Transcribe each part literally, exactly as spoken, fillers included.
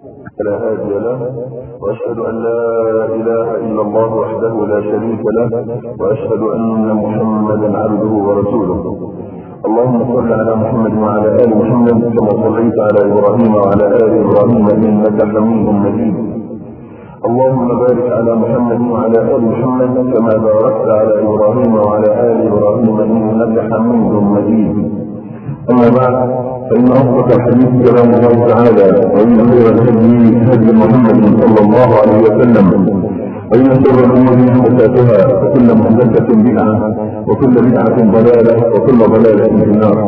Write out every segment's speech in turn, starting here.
لا هادي له، واشهد ان لا اله الا الله وحده لا شريك له، واشهد ان محمدا عبده ورسوله. اللهم صل على محمد وعلى ال محمد كما صليت على ابراهيم وعلى ال ابراهيم انك حميد مجيد. اللهم بارك على محمد وعلى ال محمد كما باركت على ابراهيم وعلى ال ابراهيم انك حميد مجيد. اما بعد، فان اصدق الحديث كلام الله تعالى، وان خير الهدي هدي محمد صلى الله عليه وسلم، وان شر الامور محدثاتها، وكل محدثه بدعه، وكل بدعه ضلاله، وكل ضلاله في النار.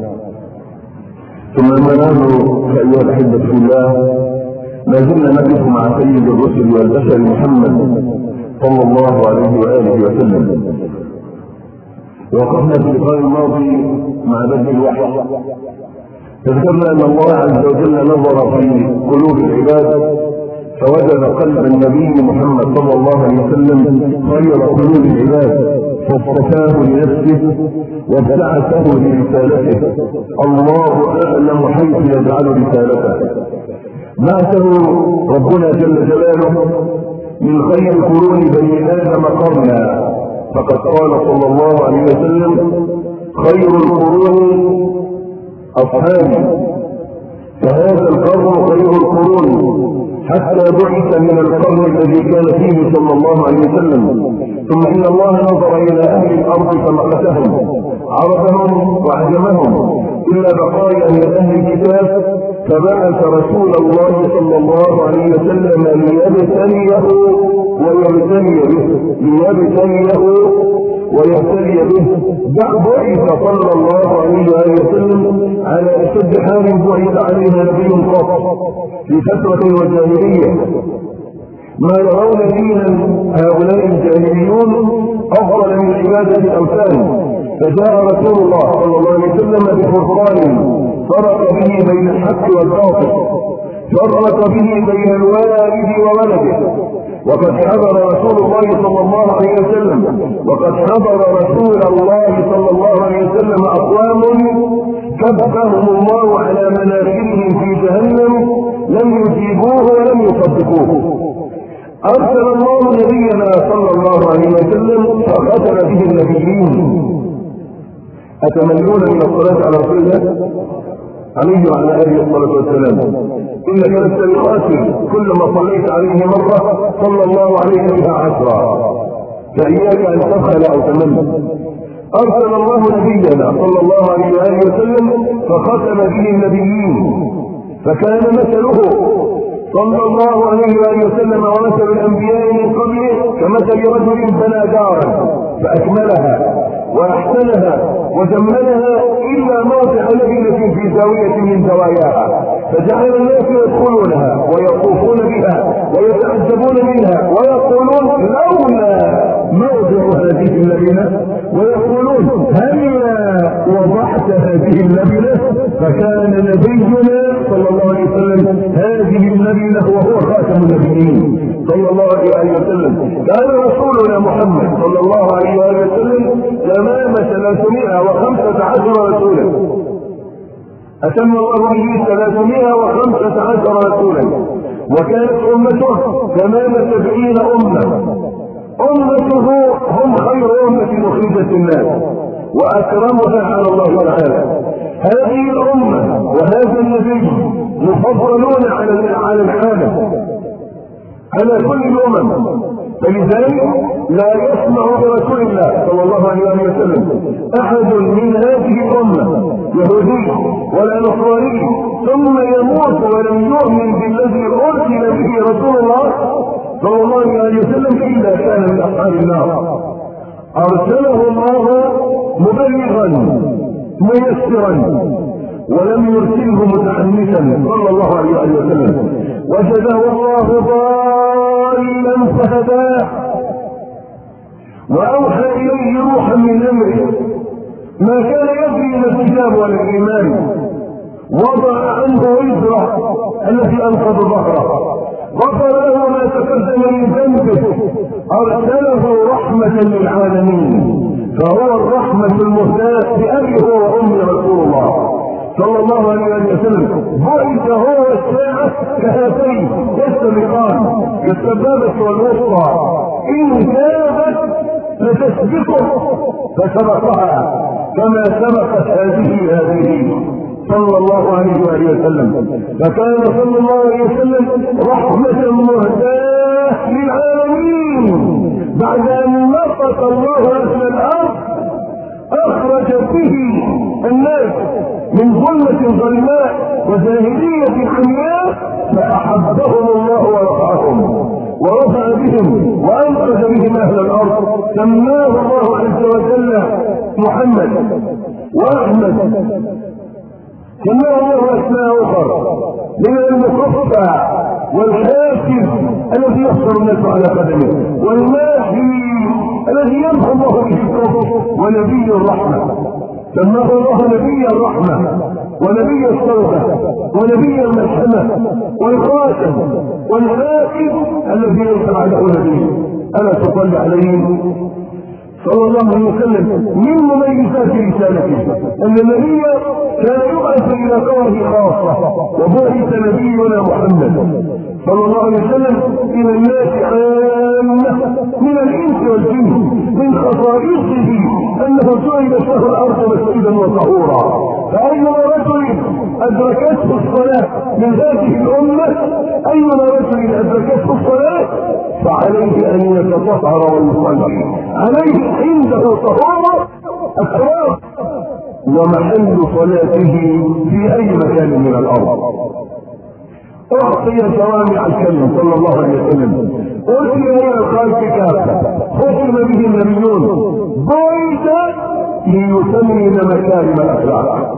ثم اما بعد، فايها الاحبه في الله، ما زلنا نقف مع سيد الرسل والبشر محمد صلى الله عليه واله وسلم. وقفنا في اللقاء الماضي مع بدء الوحي، فذكرنا ان الله عز وجل نظر في قلوب العباد فوجد قلب النبي محمد صلى الله عليه وسلم خير قلوب العباد، فاصطفاه لنفسه وابتعثه لرسالته. الله اعلم حيث يجعل رسالته. بعثه ربنا جل جلاله من خير قرون بني ادم قرنا، فقد قال صلى الله عليه وسلم: خير القرون اصحابي، فهذا القرن خير القرون، حتى بعث من القرن الذي كان فيه صلى الله عليه وسلم. ثم ان الله نظر الى اهل الارض فمقتهم، عربهم وعجمهم، الا بقايا من اهل الكتاب، فبعث رسول الله صلى الله عليه وسلم ليبتليه ويبتلي به ليبتليه ويبتلي به. بعث صلى الله عليه وسلم على اشد حال بعث عليها نبي قط في فتره وجاهليه، ما يرون دينا هؤلاء الجاهليون افضل من عباده الاوثان. فجاء رسول الله صلى الله عليه وسلم بفرقان فرق به بين الحق والباطل، فرق به بين الوالد وولده. وقد حضر رسول الله صلى الله عليه وسلم وقد حضر رسول الله صلى الله عليه وسلم اقوام كبهم الله على مناخرهم في جهنم لم يجيبوه ولم يصدقوه. ارسل الله نبينا صلى الله عليه وسلم فختم به النبيين. اتمنون من الصلاه على رسول الله عليه وعلى اله الصلاه والسلام؟ انك لست بخاسر، كلما صليت عليه مره صلى الله عليه بها عشرا، فاياك ان تبخل او تمن. ارسل الله نبينا صلى الله عليه واله وسلم فختم به النبيين، فكان مثله صلى الله عليه واله وسلم ومثل الانبياء من قبله كمثل رجل بنى دارا فاكملها واحسنها وجملها الا موضع لبنه في زاويه من زواياها، فجعل الناس يدخلونها ويطوفون بها ويتعجبون منها ويقولون لولا موضع هذه اللبنه، ويقولون هلا وضعت هذه اللبنه. فكان نبينا صلى الله عليه وسلم هذه اللبنه وهو خاتم النبيين صلى الله عليه وسلم. كان رسولنا محمد صلى الله عليه وسلم تمام ثلاثمائة وخمسة عشر رسولا، أتم الله به ثلاثمائة وخمسة عشر رسولا، وكانت أمته تمام سبعين أمة. أمته هم خير أمة أخرجت الناس وأكرمها على الله تعالى. هذه الأمة وهذا النبي مفضلون على على العالم، على كل الأمم. فلذلك لا يسمع برسول الله صلى الله عليه وسلم احد من هذه الامه يهودي ولا نصراني ثم يموت ولم يؤمن بالذي ارسل به رسول الله صلى الله عليه وسلم الا كان من اصحاب النار. ارسله الله مبلغا ميسرا ولم يرسله متحمسا صلى الله عليه وسلم. وجده الله ضالا فهداه، واوحى اليه روحا من امره ما كان يدري من الكتاب ولا الايمان. وضع عنه وزره التي انقض ظهره، غفر له ما تقدم من ذنبه، ارسله رحمه للعالمين. فهو الرحمه المهداه بابي هو وامي رسول الله صلى الله عليه وسلم بعث هو والساعة كهاتين يستبقان السبابة والوسطى إن كانت لتسبقه فسبقها كما سبقت هذه هذه صلى الله عليه وآله وسلم. فكان صلى الله عليه وسلم رحمة مهداة للعالمين بعد أن نقص الله أهل الأرض أخرج به الناس من ظلمة ظلماء وجاهلية حمياء فأحبهم الله ورفعهم ورفع بهم وأنقذ بهم أهل الأرض. سماه الله عز وجل محمد وأحمد، سماه الله أسماء أخرى من المصفى والحاسب الذي يحصر الناس على قدمه والماحي الذي يمحو الله به الكفر ونبي الرحمة. سماه الله نبي الرحمة ونبي التوبة ونبي الملحمة والخاتم والحاسب الذي ليس بعده نبي. ألا تصلي عليه صلى الله عليه وسلم. من مميزات رسالته أن النبي كان يبعث إلى قومه خاصة، وبعث نبينا محمد صلى الله عليه وسلم إلى الناس عامة من الإنس والجن. من خصائصه أنه جعل شهر الأرض مسجدا وطهورا، فأيما رجل أدركته الصلاة من هذه الأمة أيما رجل أدركته الصلاة فعليه أن يتطهر ويصلي. عليه عنده طهارة أسرار ومحل صلاته في أي مكان من الأرض. أعطي جوامع الكلم صلى الله عليه وسلم، أرسل إلى الخلق كافة، ختم به النبيون، بعث ليتمم مكارم الأخلاق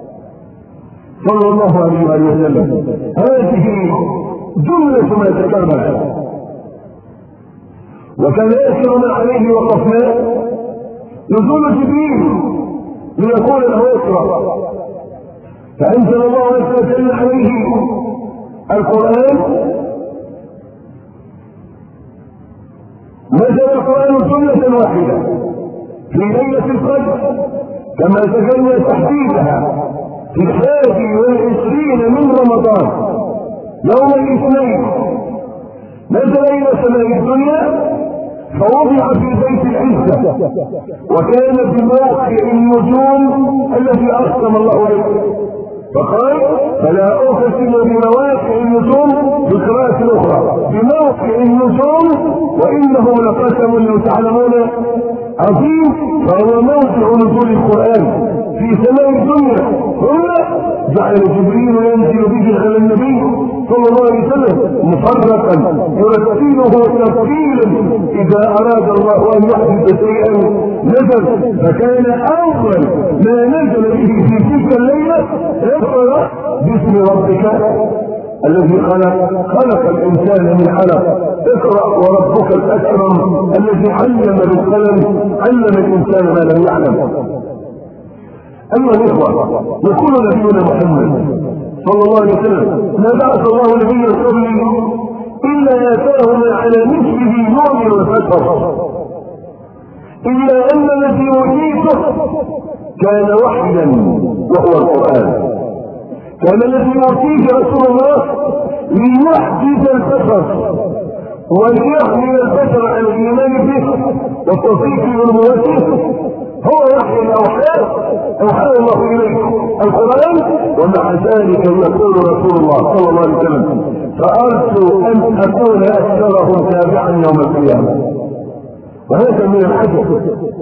صلى الله عليه وسلم. هذه جملة ما تكمل. وكان يسر من عليه وقفنا نزول جبريل ليقول له اقرأ، فأنزل الله عز وجل عليه القرآن. نزل القرآن جملة واحدة في ليلة القدر كما ذكرنا تحديدها في الحادي والعشرين من رمضان يوم الاثنين. نزل إلى سماء الدنيا فوضع في بيت العزة، وكان بموقع النجوم الذي أقسم الله عليه، فقال فلا أقسم بمواقع النجوم بقراءة أخرى بموقع النجوم وإنه لقسم لو تعلمون عظيم. فهو موضع نزول القرآن في سماء الدنيا، ثم جعل جبريل ينزل به على النبي صلى الله عليه وسلم مفرقا يرتله ترتيلا إذا أراد الله أن يحدث شيئا نزل. فكان أول ما نزل به في تلك الليلة اقرأ باسم ربك الذي خلق خلق الإنسان من علق، اقرأ وربك الأكرم الذي علم بالقلم علم الإنسان ما لم يعلم. أيها الإخوة، يقول نبينا محمد صلى الله عليه وسلم ما بعث الله نبيا قبلي إلا آتاه على مثله نوع وفتر، إلا أن الذي أوتيته كان وحيا وهو القرآن. كان الذي أوتيه رسول الله ليحدث البشر وليحمل البشر على الإيمان به والتصديق بنبوته. هو وحي الأوحاد أوحى الله إليه القرآن، ومع ذلك يقول رسول الله صلى الله عليه وسلم فأرجو أن أكون أكثرهم تابعا يوم القيامة. وهذا من العجب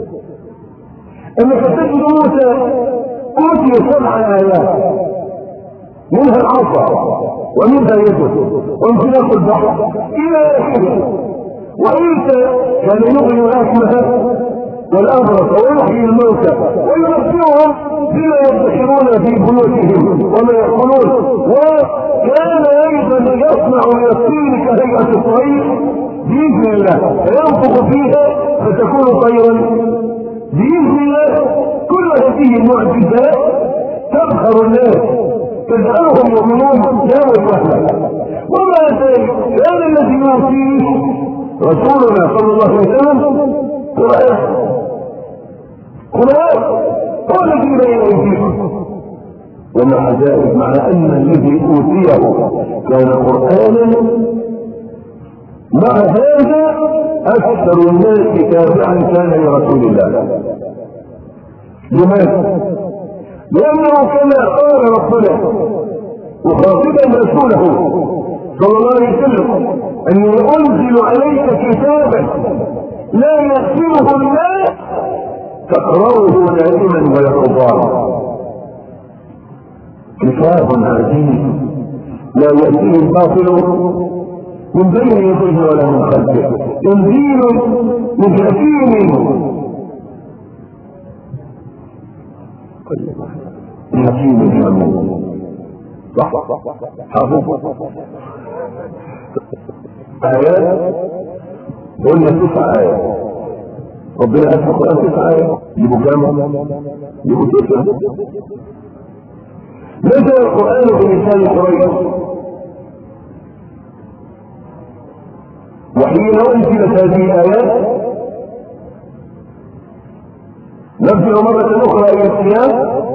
أنك تجد موسى أوتي سبع آيات منها العصا ومنها يده وانطلاق البحر إلى آخره، وعيسى كان يغني الأكمه والأبرص ويحيي الموتى وينبئهم بما يدخرون في بيوتهم وما يقولون. وكان أيضا يصنع من الطين كهيئة الطير بإذن الله فينفخ فيها فتكون طيرا بإذن الله. كل هذه المعجزات تبخر الناس تجعلهم يؤمنون يوم وهلا. وما ذلك كان الذي يؤتيه رسولنا صلى الله عليه وسلم قرآن. قرآن هو الذي بين أيديكم ومع ذلك مع ان الذي اوتيه كان قرانا، مع هذا اكثر الناس تابعا كان لرسول الله. لماذا؟ لانه كما قال ربنا وخاطبا رسوله صلى الله عليه وسلم اني انزل عليك كتابا لا يغفره الناس تقرأه دائما ويتضارع. كتاب عزيز لا يأتيه الباطل من بين يديه ولا من خلفه، تنزيل من حكيم حكيم حميد. صح حافظ آيات قلنا تسع آيات، ربنا قال في القرآن تسع آيات، يبقوا كام؟ يبقوا تسعة. نزل القرآن بلسان قريش، وحين أنزلت هذه الآيات نرجع مرة أخرى إلى السياق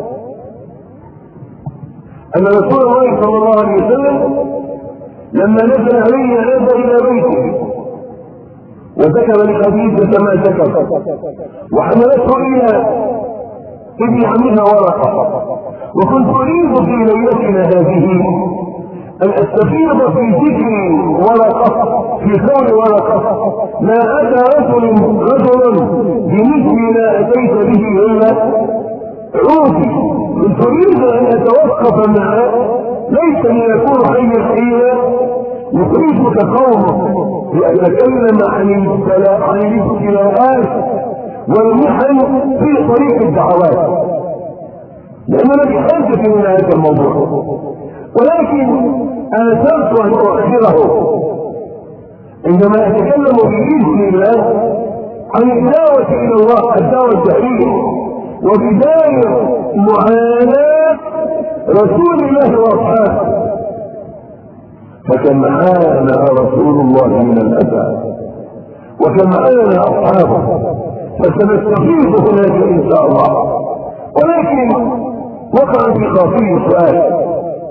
أن رسول الله صلى الله عليه وسلم لما نزل عليه عاد إلى بيته وذكر لخديجة ما ذكر وحملته إلى ابن عمها ورقة، وكنت أريد في ليلتنا هذه أن أستفيض في ذكر ورقة في قول ورقة ما أتى رجل رجل بمثل ما أتيت به إلا عوفي. كنت أريد أن أتوقف معه ليس ليكون حي حينا يخرجك قومه لأتكلم عن الابتلاء عن الابتلاءات والمحن في طريق الدعوات، لأننا بحاجة من هذا الموضوع، ولكن آثرت أن أؤخره عندما أتكلم بإذن الله عن الدعوة إلى الله، الدعوة الدعوية وبداية معاناة رسول الله وأصحابه. فكم عانى رسول الله من الأذى وكم عانى أصحابه، فسنستفيد هناك إن شاء الله. ولكن وقع في خاطري سؤال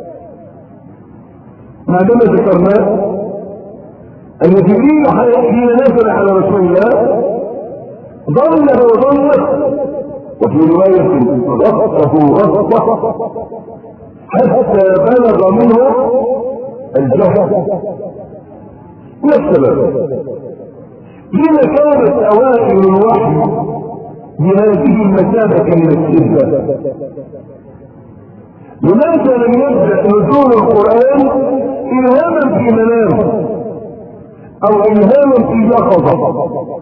ما دام ذكرنا أن جبريل حين نزل على رسول الله ظله وظله، وفي رواية غطه غطه حتى بلغ منه الجهل. ما السبب؟ لما كانت أوائل الوحي بهذه المثابة من الشدة؟ لماذا لم يبدأ نزول القرآن إلهاما في منام أو إلهاما في يقظة؟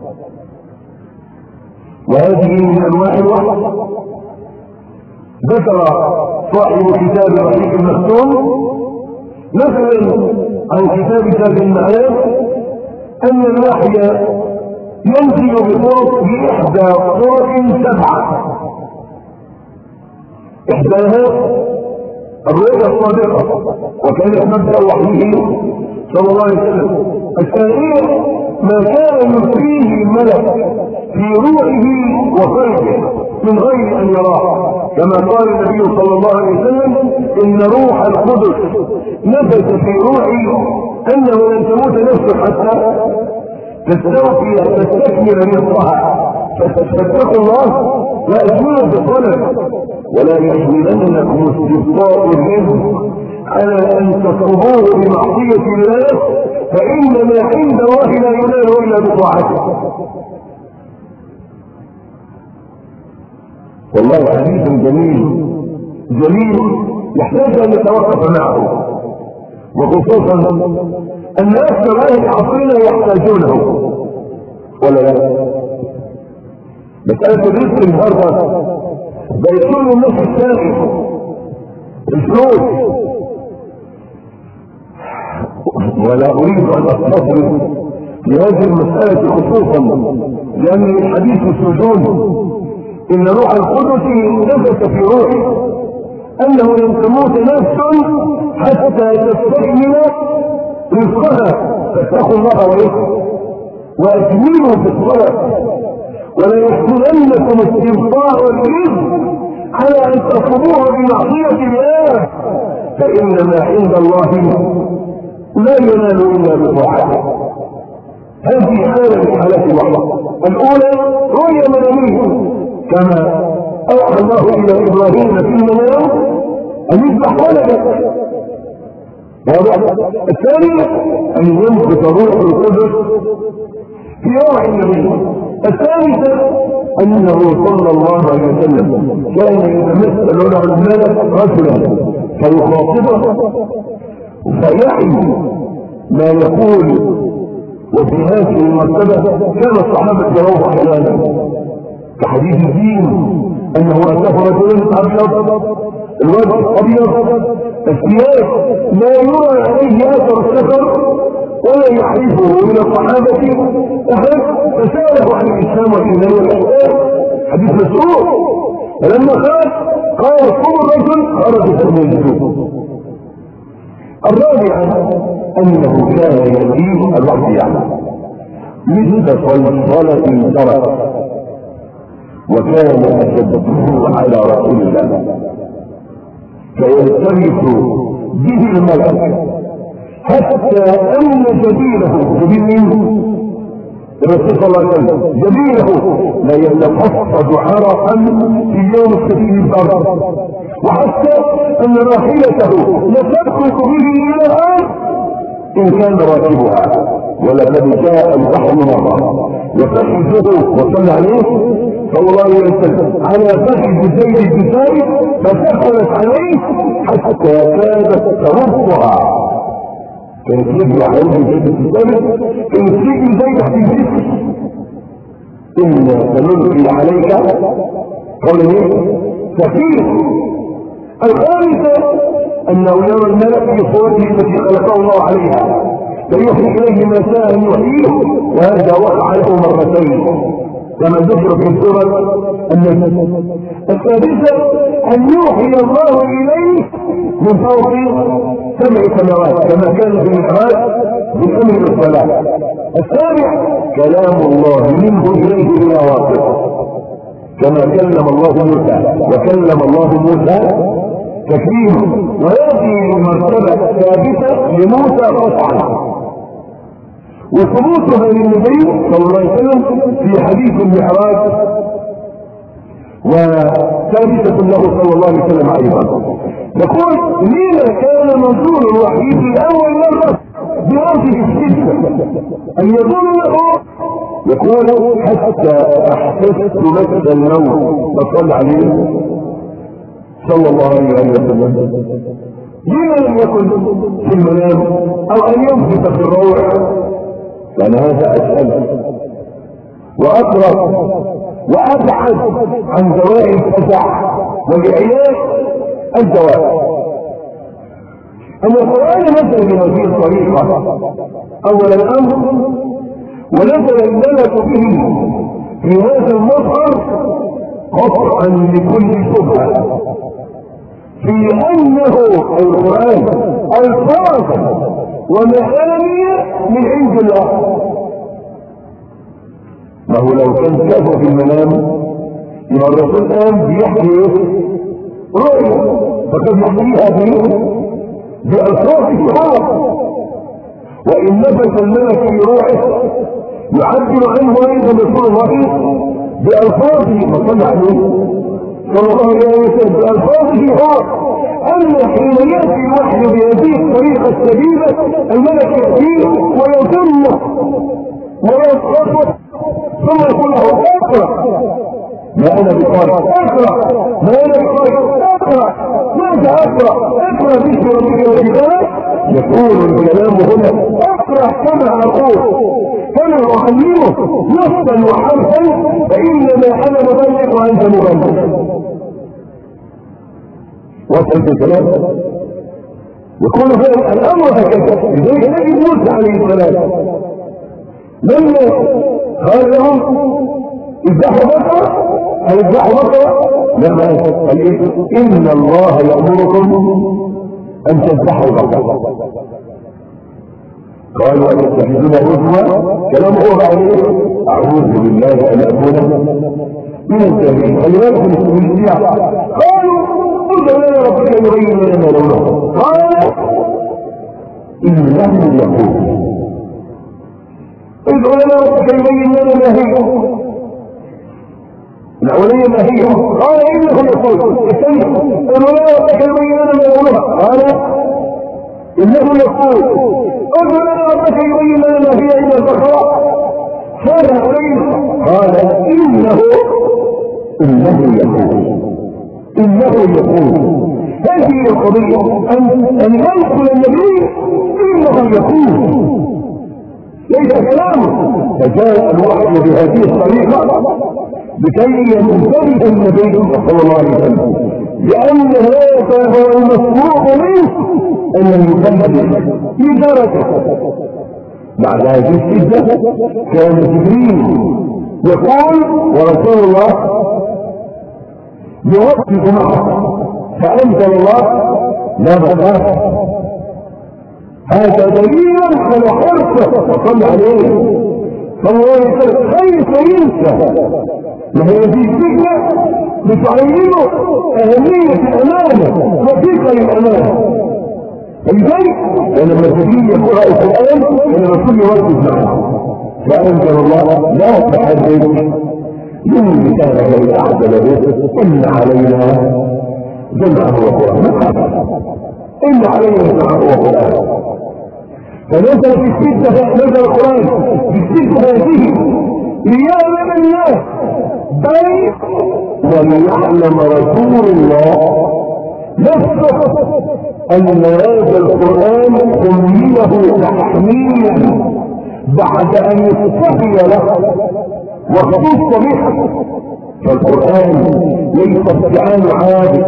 وهذه من أنواع الوحي. ذكر صاحب كتاب الرحيق المختوم مثلا عن كتاب زاد المعاد أن الوحي ينزل بطرق بإحدى طرق سبعة، إحداها الرؤيا الصادقة وكانت مبدأ وحيه صلى الله عليه وسلم. الثانية ما كان يلقيه الملك في روحه وقلبه من غير أن يراه، كما قال النبي صلى الله عليه وسلم إن روح القدس نفث في روحي أنه لن تموت نفسه حتى تستوفي تستكمل رزقها، فاتقوا الله وأجملوا بالطلب ولا يحملنكم استبطاء الرزق على أن تطلبوه بمعصية الله، فإن ما عند الله لا ينال إلا بطاعته. والله حديث جميل جميل يحتاج أن نتوقف معه، وخصوصا أن أكثر أهل عصرنا يحتاجونه ولا لا؟ مسألة الرزق النهارده بيكون الناس السائل الفلوس، ولا أريد أن أستطرد لهذه المسألة خصوصا لأن الحديث السجون إن روح القدس نفث في روحي أنه لن تموت نفس حتى تستكمل رزقها، فاتقوا الله وإيه وأجملوا في الصلاة ولا يحملنكم استبطاء الرزق على ان تصبوه بمعصية الله، فان ما عند الله لا ينال الا بطاعته. هذه حالة من حالات الوحدة. الاولى رؤيا منامية كما اوحى الله الى ابراهيم في المنام ان يذبح ولده. الثانية ان ينبت روح القدس في روح النبي. الثالثة انه صلى الله عليه وسلم كان يتمثل له الملك رجلا فيخاطبه فيحيي ما يقول. وفي هذه المرتبة كان الصحابة يروح حلالا كحديث الدين انه اتاه رجل ابيض الوجه ابيض الثياب لا يرى عليه اثر السفر ولا يحرفه من الصحابة احد فسأله عن الاسلام والايمان والاحسان حديث مسعود. فلما خرج قال صوم الرجل خرج من الجنوب. الرابعة انه كان يزيد الوقت يعني مثل صلصلة ترك وكان اشده على رسول الله فيلتمس به الملك حتى ان جبينه جبين الرسول صلى الله عليه وسلم جبينه لا يتفصد عرقا في يوم الشديد البرد، وحتى ان راحلته لتدخل به الى الارض ان كان راكبها. ولقد جاء البحر مره وفخذه وصلى عليه صلى الله عليه وسلم على فخذ زيد بن ثابت فدخلت عليه حتى كادت ترفها. كانت يبنى عليه زيد بن ثابت كانت تجي زيد في الجسم إنا سنلقي عليك قول ايه ثقيل. الخامسة انه يرى الملك في صورته التي خلقه الله عليها فيوحي اليه ما شاء يحييه، وهذا وقع له مرتين كما ذكر في سورة النجم. السادسة ان يوحي الله اليه من فوق سبع سماوات كما كان في المعراج بالامر بالصلاة. السابع كلام الله منه اليه الى واقع كما كلم الله موسى وكلم الله موسى تكليما. وهذه المرتبة الثابتة لموسى قطعا وثبوتها للنبي صلى الله عليه وسلم في حديث المعراج وثابتة له صلى الله عليه وسلم ايضا. يقول لما كان نزول الوحي في اول مرة بهذه الشدة ان يظن له يقول حتى احسست مس النوم فصل عليه صلى الله عليه وسلم. لما لم يكن في المنام او ان ينفث في الروح؟ لان هذا اسهل واقرب وابعد عن دواء الفزع والعلاج الدواء. ان القران نزل بهذه الطريقه اول الامر ونزل الملك به في هذا المظهر قطعا لكل شبهه في انه القران الفاظ ومعاني من عند الله. ما هو لو كان شافه في المنام يبقى الرسول قام بيحكي رؤيا فقد يحكيها به بألفاظه هو، وإن نفس الملك في روحه يعبر عنه أيضا رسول الله بألفاظه فصلى عليه صلى الله عليه وسلم بألفاظه هو. أما حين يأتي الوحي بهذه الطريقة السبيلة الملك يأتيه ويظنه ويسقطه ثم يقول له اقرأ ما أنا بقارئ اقرأ ما أنا بقارئ اقرأ ماذا اقرأ اقرأ باسم ربك والكتاب. يقول الكلام هنا اقرأ كما أقول كما أعلمه نصا وحرفا فإنما أنا مبلغ وأنت مبلغ. وصل في الكلام يقول فيه الأمر هكذا. لذلك نجد موسى عليه السلام لما قال لهم اذبحوا بقرة أو اذبحوا بقرة لما قال إن الله يأمركم أن تذبحوا بقرة. قالوا أتتخذون هزوا كلامه عليه أعوذ بالله أن أكون من الجاهلين. خلي بالكم من الشيعة قالوا ادع لنا ربك يبين لنا ما لونه قال إنه يقول ادع لنا ربك يبين لنا ما هي الأولية ما هي قال إنه يقول الثانية ادع لنا ربك يبين لنا ما لونها قال إنه يقول ادع لنا ربك يبين لنا ما هي إلى البقرة كان علينا قال إنه إنه يقول إنه يقول. هذه القضية أن أن ينقل النبي إنه يقول ليس كلامه. فجاء الوحي بهذه الطريقة لكي ينتبه النبي صلى الله عليه وسلم لأن هذا هو المطلوب منه أن يكمل في درجة. بعد هذه الشدة كان جبريل يقول ورسول الله يوقف معه فأنزل الله لا مخاف. هذا دليل على حرصه وصلى عليه فهو كيف ينسى. ما هي دي الفكرة بتعينه أهمية الأمانة وثيقة للأمانة. لذلك لما الجبريل يقرأ القرآن أن الرسول يوقف معه فأنزل الله لا تحدث من كان يتعدل به إن علينا جمعه وقرآن إن علينا جمعه وقرآن. فنزل في الستة نزل القرآن في الستة هذه ليعلم الناس بل وليعلم رسول الله نفسه أن هذا القرآن حمله تحميلا بعد أن يستحي له واختص به. فالقرآن ليس استعان عادي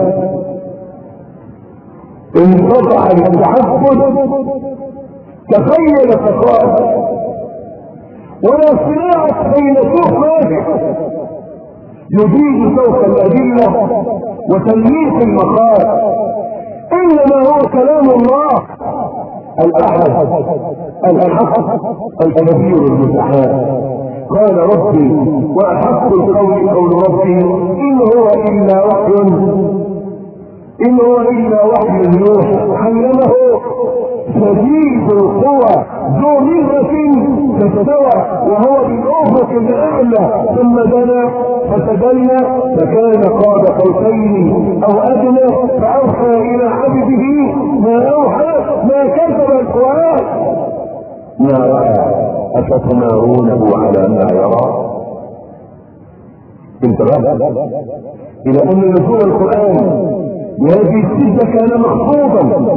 انقطع التعبد تخيل فقال ولا صراع بين صوت نافع يجيد صوت الأدلة وتلميح المقال إنما هو كلام الله الأحد الحق الكبير المتعال. قال ربي وأحق القول قول ربي إن هو إلا وحي إن هو إلا وحي يوحى علمه شديد القوى ذو مرة فاستوى وهو بالأفق الأعلى ثم دنا فتدلى فكان قاب قوسين أو أدنى فأوحى إلى عبده ما أوحى ما كتب القرآن ما رأى أفتمارونه على ما يرى. انتبه إلى أن نزول القرآن بهذه السجة كان مخطوطا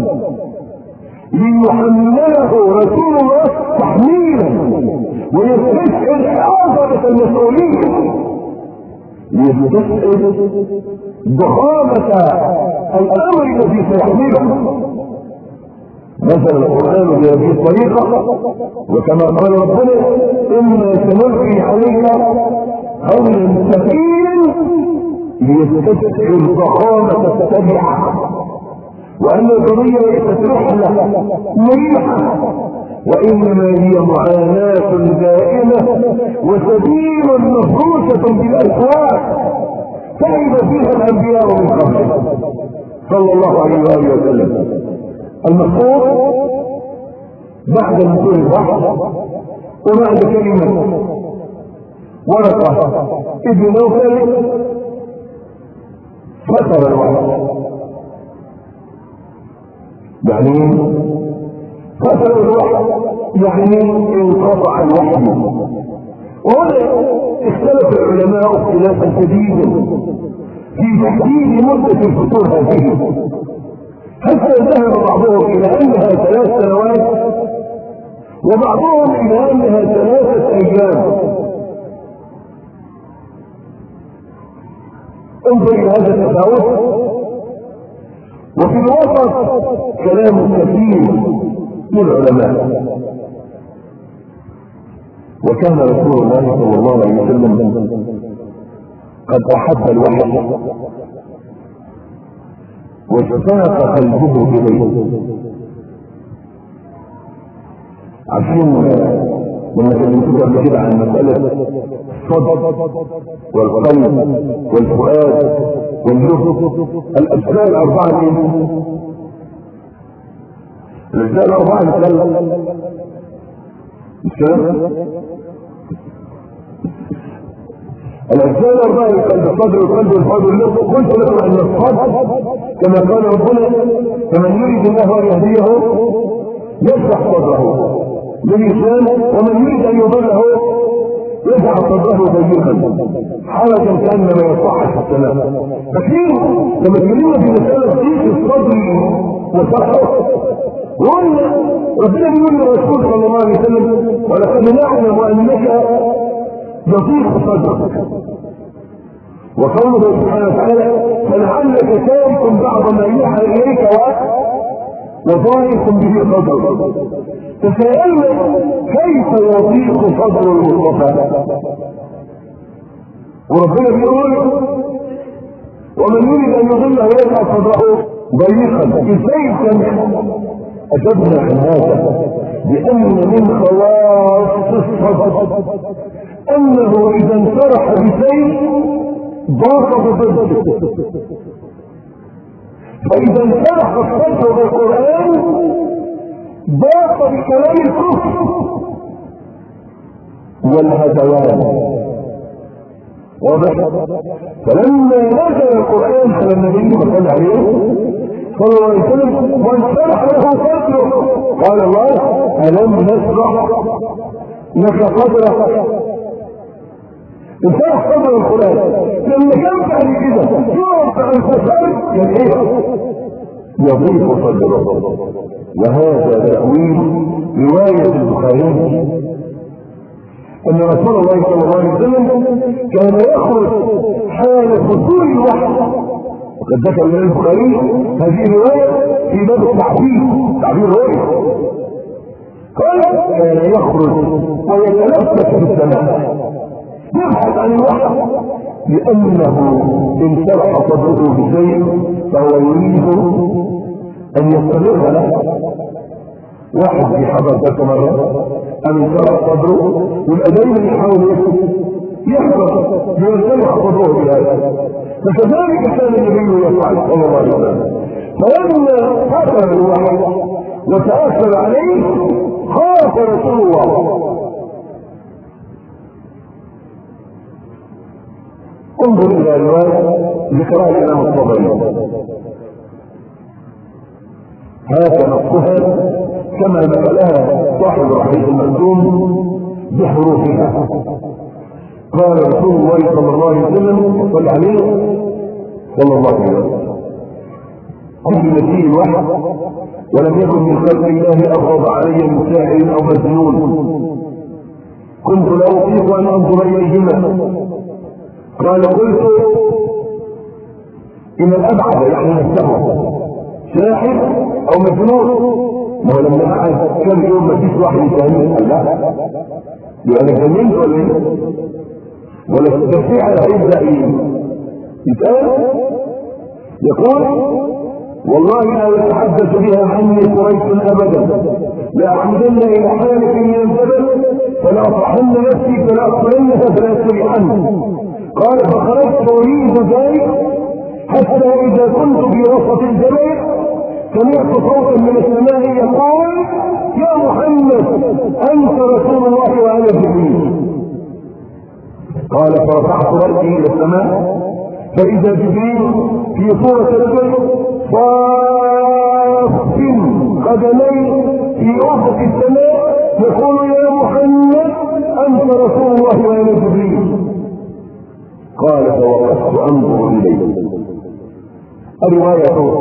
ليحمله رسول الله تحميلا ويستشعر عظمة المسؤولية ليستشعر ضخامة الأمر الذي سيحمله. نزل القرآن بهذه الطريقة وكما قال ربنا إنا سنلقي عليك قولا ثقيلا ليستشعر ضخامة التبعة وأن القضية ليست رحلة مريحة وإنما هي معاناة دائمة وسبيل مفروشة بالأسواق تعب فيها الأنبياء من قبل صلى الله عليه وآله وسلم. المقصود بعد نزول الوحي وبعد كلمة ورقة ابن نوفل فتر الوحي يعني فتر الوحي يعني انقطع الوحي. وهنا اختلف العلماء اختلافا شديدا في تحديد مدة الفتور هذه حتى ذهب بعضهم الى انها ثلاث سنوات وبعضهم الى انها ثلاثة ايام. انظر الى هذا التفاوت وفي الوسط كلام كثير من العلماء. وكان رسول الله صلى الله عليه وسلم قد احب الوحي واشتاق قلبه اليه عارفين لما كلمتكم قبل كده عن مسألة الصدر والقلب والفؤاد والجهد، الأجزاء الأربعة دي الأجزاء الأربعة الكلام الكلام الأجزاء الأربعة القلب الصدر والقلب والفؤاد والجهد. قلت لكم أن الصدر كما قال ربنا فمن يريد الله أن يهديه يشرح صدره للإسلام ومن يريد أن يضله يجعل صدره ضيقا حرجا كأنما يصحح السلام. فكيف لما تكلمنا في مسألة ضيق الصدر وصحه وقلنا ربنا بيقول للرسول صلى الله عليه وسلم ولقد نعلم أنك يضيق صدرك، وقوله سبحانه وتعالى فلعلك تارك بعض ما يوحى إليك وضائق به صدرك. تساءلنا كيف يضيق صدر المصطفى وربنا بيقول ومن يريد ان يضله يجعل صدره ضيقا. ازاي سمع؟ اجبنا عن هذا بان من خواص الصدر انه اذا انشرح بشيء ضاق بضده، فاذا انشرح الصدر بالقران ضاق بكلام الكفر والهذوان. واضح؟ فلما نزل القرآن على النبي صلى الله عليه وسلم وانشرح له صدره قال الله ألم نشرح لك صدرك. انشرح صدر القرآن لما كان بعد كده يعرف عن فساد يعني ايه؟ يضيق صدره. وهذا تأويل رواية البخاري أن رسول الله صلى الله عليه وسلم كان يخرج حال فصول الوحي، وقد ذكر من البخاري هذه الرواية في باب التعبير تعبير رواية. قال كان يخرج ويتلفت في السماء يبحث عن الوحي لأنه إن شرح صدره بشيء فهو يريد أن يستمر له. واحد في حضر ذات مرة أن يشرح صدره يبقى دايما يحاول يحضر لينشرح صدره بهذا. فكذلك كان النبي يفعل صلى الله عليه وسلم. فلما حصل الوحي وتأثر عليه خاف رسول الله. انظر إلى رواية ذكرها الإمام الطبري هذا نصها كما نقلها صاحب الحديث المكتوم بحروفها. قال رسول الله صلى الله عليه وسلم صلى عليه صلى الله عليه وسلم كل نبي الوحي ولم يكن من خلق الله أبغض علي من ساحر أو مجنون كنت لا أطيق أن أنظر إليهما. قال قلت إن الأبعد يعني نفسه ساحر أو مجنون. ما هو لما قعد كم يوم ما فيش واحد يفهمني قال لا يبقى انا جننت ولا ايه؟ ولا التشريع هيبدا يتقال يقول والله لا يتحدث بها عني قريش ابدا لاعمدن الى حالك من الجبل فلاطحن نفسي فلاقتلنها فلا تسرحن. قال فخرجت اريد ذلك حتى اذا كنت في وسط الجبل سمعت صوتا من السماء يقول يا محمد انت رسول الله وانا جبريل. قال فرفعت رأسي الى السماء فاذا جبريل في صورة الرجل صاف قدمي في افق السماء يقول يا محمد انت رسول الله وانا جبريل. قال فوقفت انظر اليه. الرواية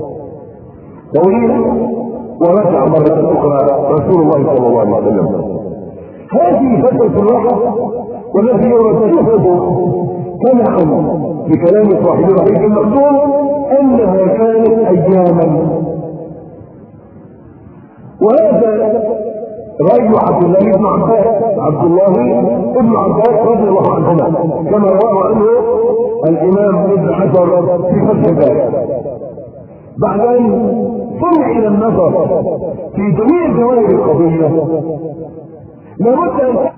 طويل ورجع مرة أخرى رسول الله صلى الله عليه وسلم. هذه فترة الراحة والتي يرتبه كما بكلام صاحب الحديث المكتوم أنها كانت أياما. وهذا رأي عبد الله بن عباس عبد الله بن عباس رضي الله عنهما كما رواه عنه الإمام ابن حجر في فتح الباري بعد أن استمع الى النظر في جميع جوانب القضيه لابد ان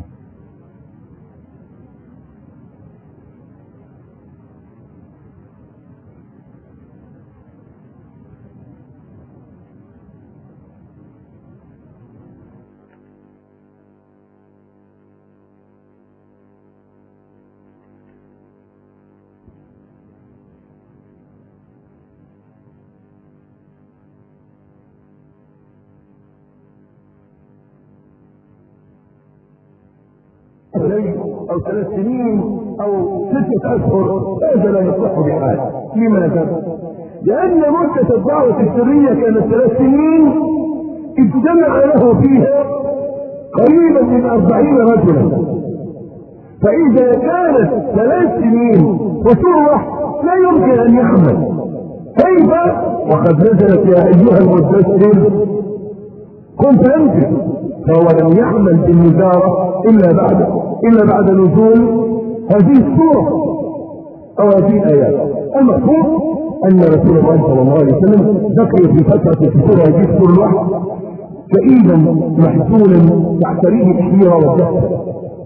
او ثلاث سنين او ستة اشهر، هذا لا يصح بحال. لماذا؟ لان مدة الدعوة السرية كانت ثلاث سنين اجتمع له فيها قريبا من أربعين رجلا، فاذا كانت ثلاث سنين وسورة لا يمكن ان يعمل. كيف وقد نزلت يا ايها المدثر قم فانذر؟ فهو لم يعمل بالنذارة الا بعد الا بعد نزول هذه السورة او هذه الايات. المقصود ان رسول الله صلى الله عليه وسلم ذكر في فترة السورة هذه السورة الواحدة كئيبا محزونا تحتريه الحيرة والضغط.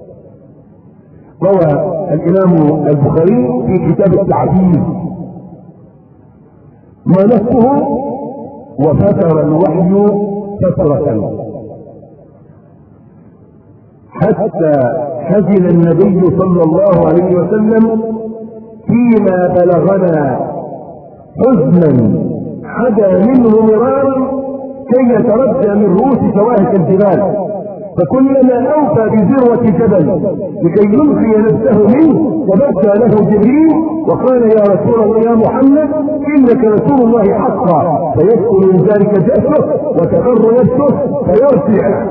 روى الامام البخاري في كتاب التعبير ما نفسه وفتر الوحي فترة حتى حزن النبي صلى الله عليه وسلم فيما بلغنا حزنا حدا منه مرارا كي يتردى من رؤوس شواهق الجبال، فكلما اوفى بذروة جبل لكي يلقي نفسه منه تبكى له جبريل وقال يا رسول الله يا محمد انك رسول الله حقا، فيدخل من ذلك جأسه وتغر نفسه فيرجع.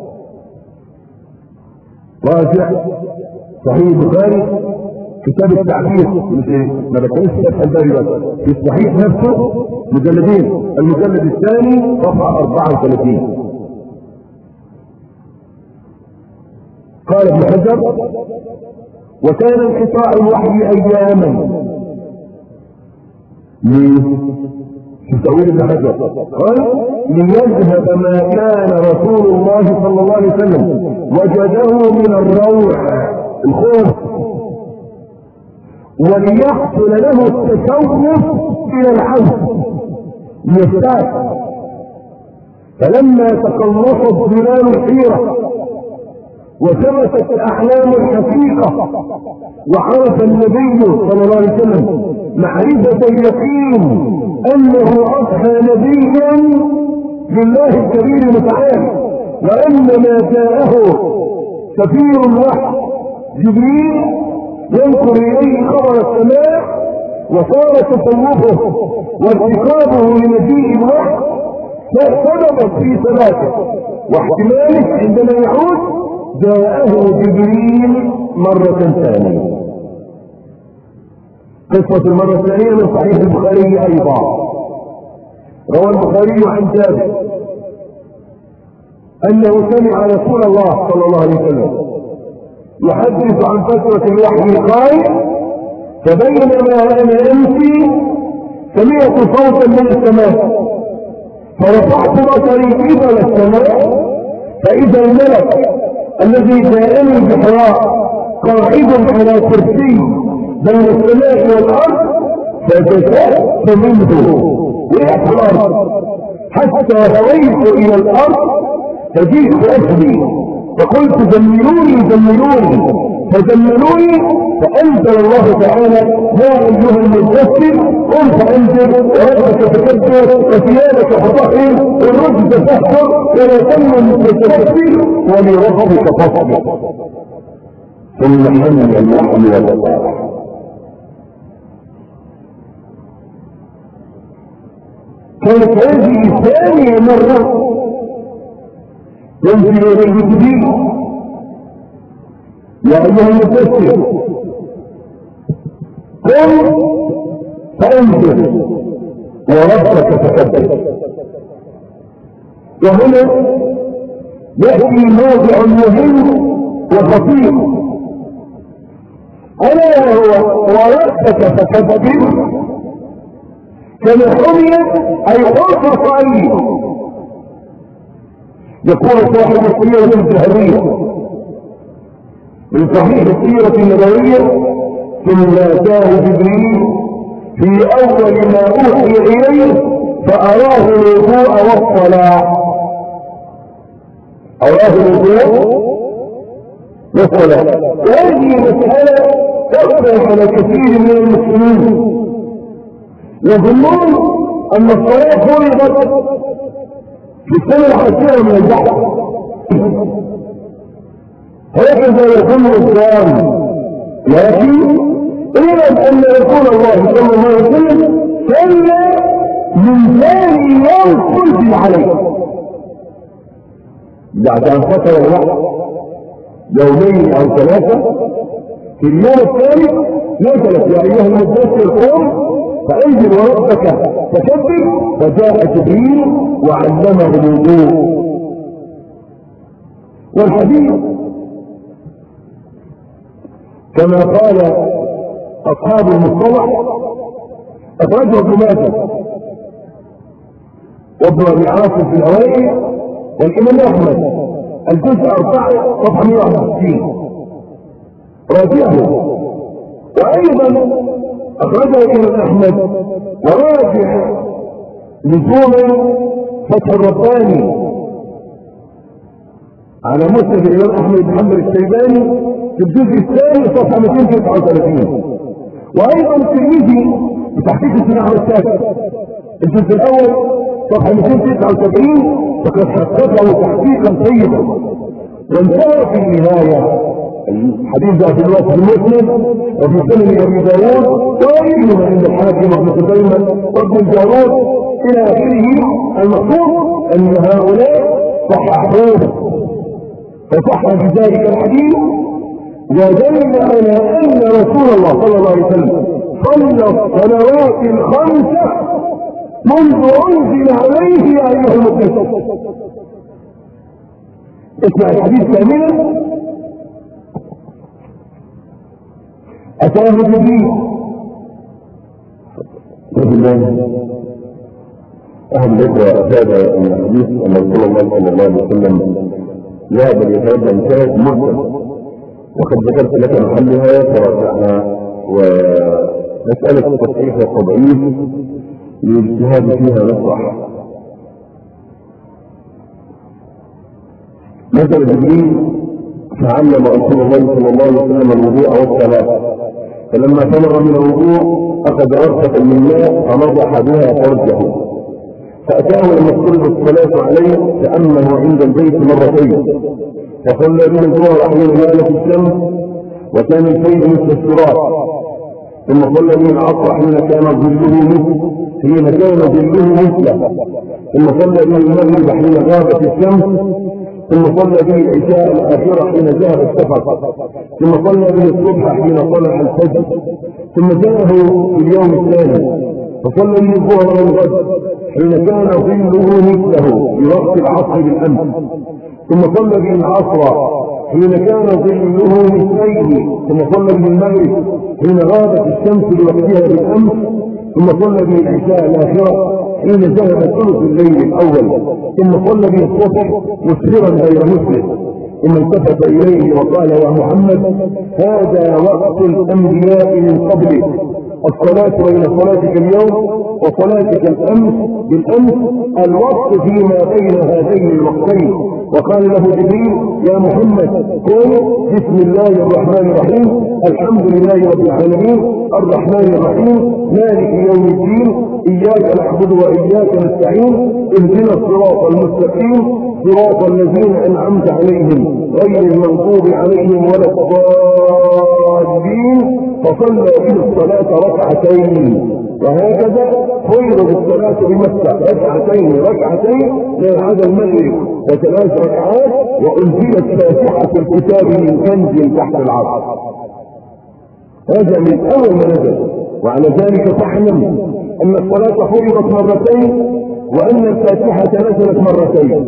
راجع صحيح البخاري كتاب التعبير، مش ما بكونش فتح الباري بس، في الصحيح نفسه مجلدين، المجلد الثاني صفحه أربعة وثلاثين. قال ابن حجر وكان انقطاع الوحي اياما. ليه؟ في تأويل ابن حجر قال ليذهب ما كان رسول الله صلى الله عليه وسلم وجده من الروع الخوف وليحصل له التشوف الى العزم يستاك. فلما تقلصت ظلال الحيرة وثبتت الاحلام الحقيقة وعرف النبي صلى الله عليه وسلم معرفة اليقين انه اضحى نبيا لله الكبير المتعال، وان ما جاءه سفير الوحي جبريل ينقل اليه خبر السماء، وصار تصوفه وارتقابه لمجيء الوحي سببا في ثباته واحتماله عندما يعود جاءه جبريل مرة ثانية. قصة المرة الثانية من صحيح البخاري ايضا. روى البخاري عن جابر انه سمع رسول الله صلى الله عليه وسلم يحدث عن فترة الوحي قال فبينما انا امشي سمعت صوتا من السماء فرفعت بصري قبل السماء فاذا الملك الذي جاءني بحراء قاعد على كرسي بين السماء والارض فجزأت منه وقعت الارض حتى هويت الى الارض فجئت اهلي فقلت زملوني زملوني فزملوني فانزل الله تعالى يا ايها المدثر قم فانزل وربك فكبر وثيابك فطهر والرجز فاهجر ولا تمن متكبر ولربك فاصبر ثم حمل الوحي وتطاوع. كانت هذه ثانية مرة ينزل إليه جبريل يا أيها المدثر قم فأنزل وربك فكبر. وهنا يأتي موضع مهم وخطير ألا هو وربك فكبر، كما حميت أي حرص صعيد. يقول صاحب السيرة الذهبية من صحيح السيرة النبوية: ثم أتاه جبريل في أول ما أوحي إليه فأراه الوضوء والصلاة. أراه الوضوء والصلاة. وهذه مسألة تخفى على كثير من المسلمين، يظنون أن الصلاة فرضت في السنة العاشرة من البحر، هكذا يظن الظالم. لكن اعلم ان رسول الله صلى الله عليه وسلم صلى من ثاني يوم انزل عليه، بعد ان فتر الوقت يومين او ثلاثه. في اليوم الثالث نزلت: يا ايها المدثر قم فانزل وربك فكبر. فجاء جبريل وعلمه الوضوء. والحديث كما قال أصحاب المصطلح أخرجه ابن ماجه وابن أبي عاصم في الأوائل، والإمام أحمد الجزء أربعة صفحة مئة وواحد وستين راجعه. وأيضا أخرجه الإمام أحمد وراجع لزوم فتح الرباني على مسند الإمام أحمد بن حنبل الشيباني في الجزء الثاني صفحة مئتين وتسعة وثلاثين. وأيضا الترمذي بتحقيق السنة على الشافعي الجزء الأول صفحة مئتين وتسعة وسبعين، فقد حققه تحقيقا طيبا. وانتهى في النهاية الحديث ده في الوقت المسلم وفي سنن أبي داود وغيرهما عند الحاكم وابن خزيمة وابن الجارود إلى آخره. المقصود أن هؤلاء صححوه، فصح بذلك الحديث ودل على ان رسول الله صلى الله عليه وسلم صلى الصلوات الخمسه منذ انزل عليه يا ايها المدثر. اسمع الحديث كاملا: اتاه جبريل اهل الاخوه افاد ان الحديث ان رسول الله صلى الله عليه وسلم ذهب ليتوضا انتهت مده، وقد ذكرت لك محلها فراجعنا. ومسألة التصحيح والتضعيف للاجتهاد فيها نصح. نزل جبريل فعلم رسول الله صلى الله عليه وسلم الوضوء والصلاة، فلما فرغ من الوضوء أخذ غرفة من ماء فنضح بها فرجه، فأتاه لما افترض الصلاة عليه كأنه عند البيت مرتين، فصلى به الظهر حين زالت الشمس وكان الفيء مثل الصراط، ثم صلى به العصر حين كان ظله مثل حين كان ظله مثله، ثم صلى به المغرب حين غابت الشمس، ثم صلى به العشاء الآخرة حين ذهب السفر، ثم صلى به الصبح حين طلع الفجر، ثم جاءه في اليوم الثاني فصلى به الظهر والغد حين كان ظله مثله في وقت العصر بالأمس، ثم صلى به العصر حين كان ظله مثليه، ثم صلى به المغرب حين غابت الشمس بوقتها بالامس، ثم صلى به العشاء الاخره حين ذهب ثلث الليل الاول، ثم صلى به الصبح مسررا غير مسرر، ثم التفت اليه وقال: يا محمد هذا وقت الانبياء من قبلك، الصلاة بين صلاتك اليوم وصلاتك الامس بالامس الوقت فيما بين هذين الوقتين. وقال له جبريل: يا محمد قل بسم الله الرحمن الرحيم الحمد لله رب العالمين الرحمن الرحيم مالك يوم الدين اياك نعبد واياك نستعين اهدنا الصراط المستقيم صراط الذين انعمت عليهم غير المغضوب عليهم ولا الضالين. فصلى به الصلاة ركعتين. وهكذا فرضت الصلاة بمكة ركعتين ركعتين ما عدا المغرب وثلاث ركعات، وأنزلت فاتحة الكتاب من كنز تحت العرش. هذا من أول ما نزل. وعلى ذلك فاعلم أن الصلاة فرضت مرتين وأن الفاتحة نزلت مرتين.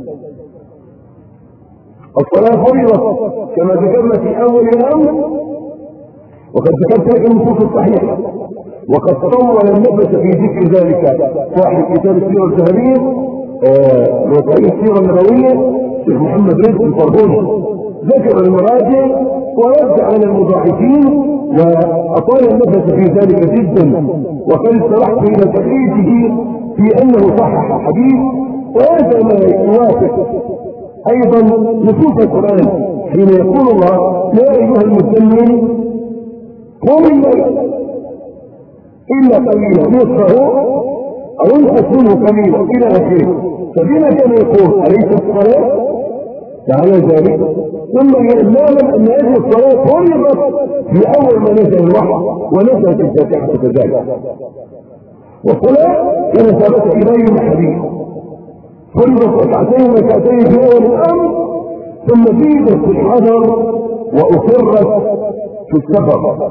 الصلاة فرضت كما ذكرنا في أول الأمر، وقد ذكرت لك النصوص الصحيحة وقد طول النفس في ذكر ذلك صاحب كتاب السيرة الذهبية وصحيح السيرة النبوية الشيخ محمد رزق الفرهودي، ذكر المراجع ورد على المضاعفين وأطال النفس في ذلك جدا، وقد استرحت إلى تحقيقه في أنه صحح الحديث. وهذا ما يوافق أيضا نصوص القرآن حين يقول الله يا أيها المزمل قم الليل إلا قليلا نصفه أو انقص منه قليلا إلى آخره. فبما كان يقول أليس الصلاة تعالى ذلك، ثم يعلم أن هذه الصلاة فرضت في أول ما نزل الوحي ونزلت الفاتحة كذلك. والصلاة كان ثابتة إليه الحديث فرضت ركعتين ركعتين في أول الأمر، ثم زيدت في الحضر وأقرت في السفر.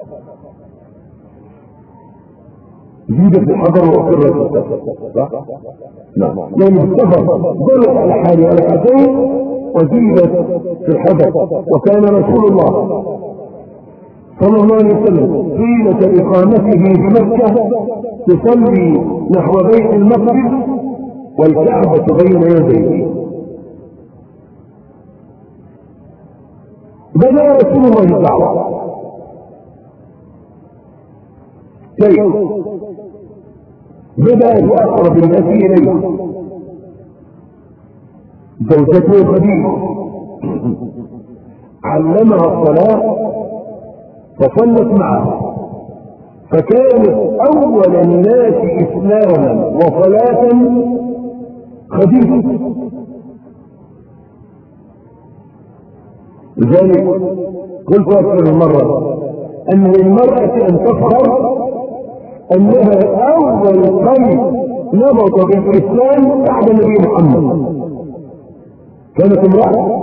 زيدت في الحضر وأقرت في السفر صح؟ نعم، يعني السفر ضلت على حال ركعتين وزيدت في الحضر. وكان رسول الله صلى الله عليه وسلم طيلة إقامته بمكة تصلي نحو بيت المقدس والكعبة بين يديه. بدأ رسول الله الدعوة كيف؟ بدأ بأقرب الناس إليه زوجته خديجة، علمها الصلاة فصلت معه، فكانت أول الناس إسلاما وصلاة خديجة. لذلك قلت أكثر من مرة أن للمرأة أن تفخر أنها أول قيد نبض بالإسلام بعد النبي محمد، كانت امرأة،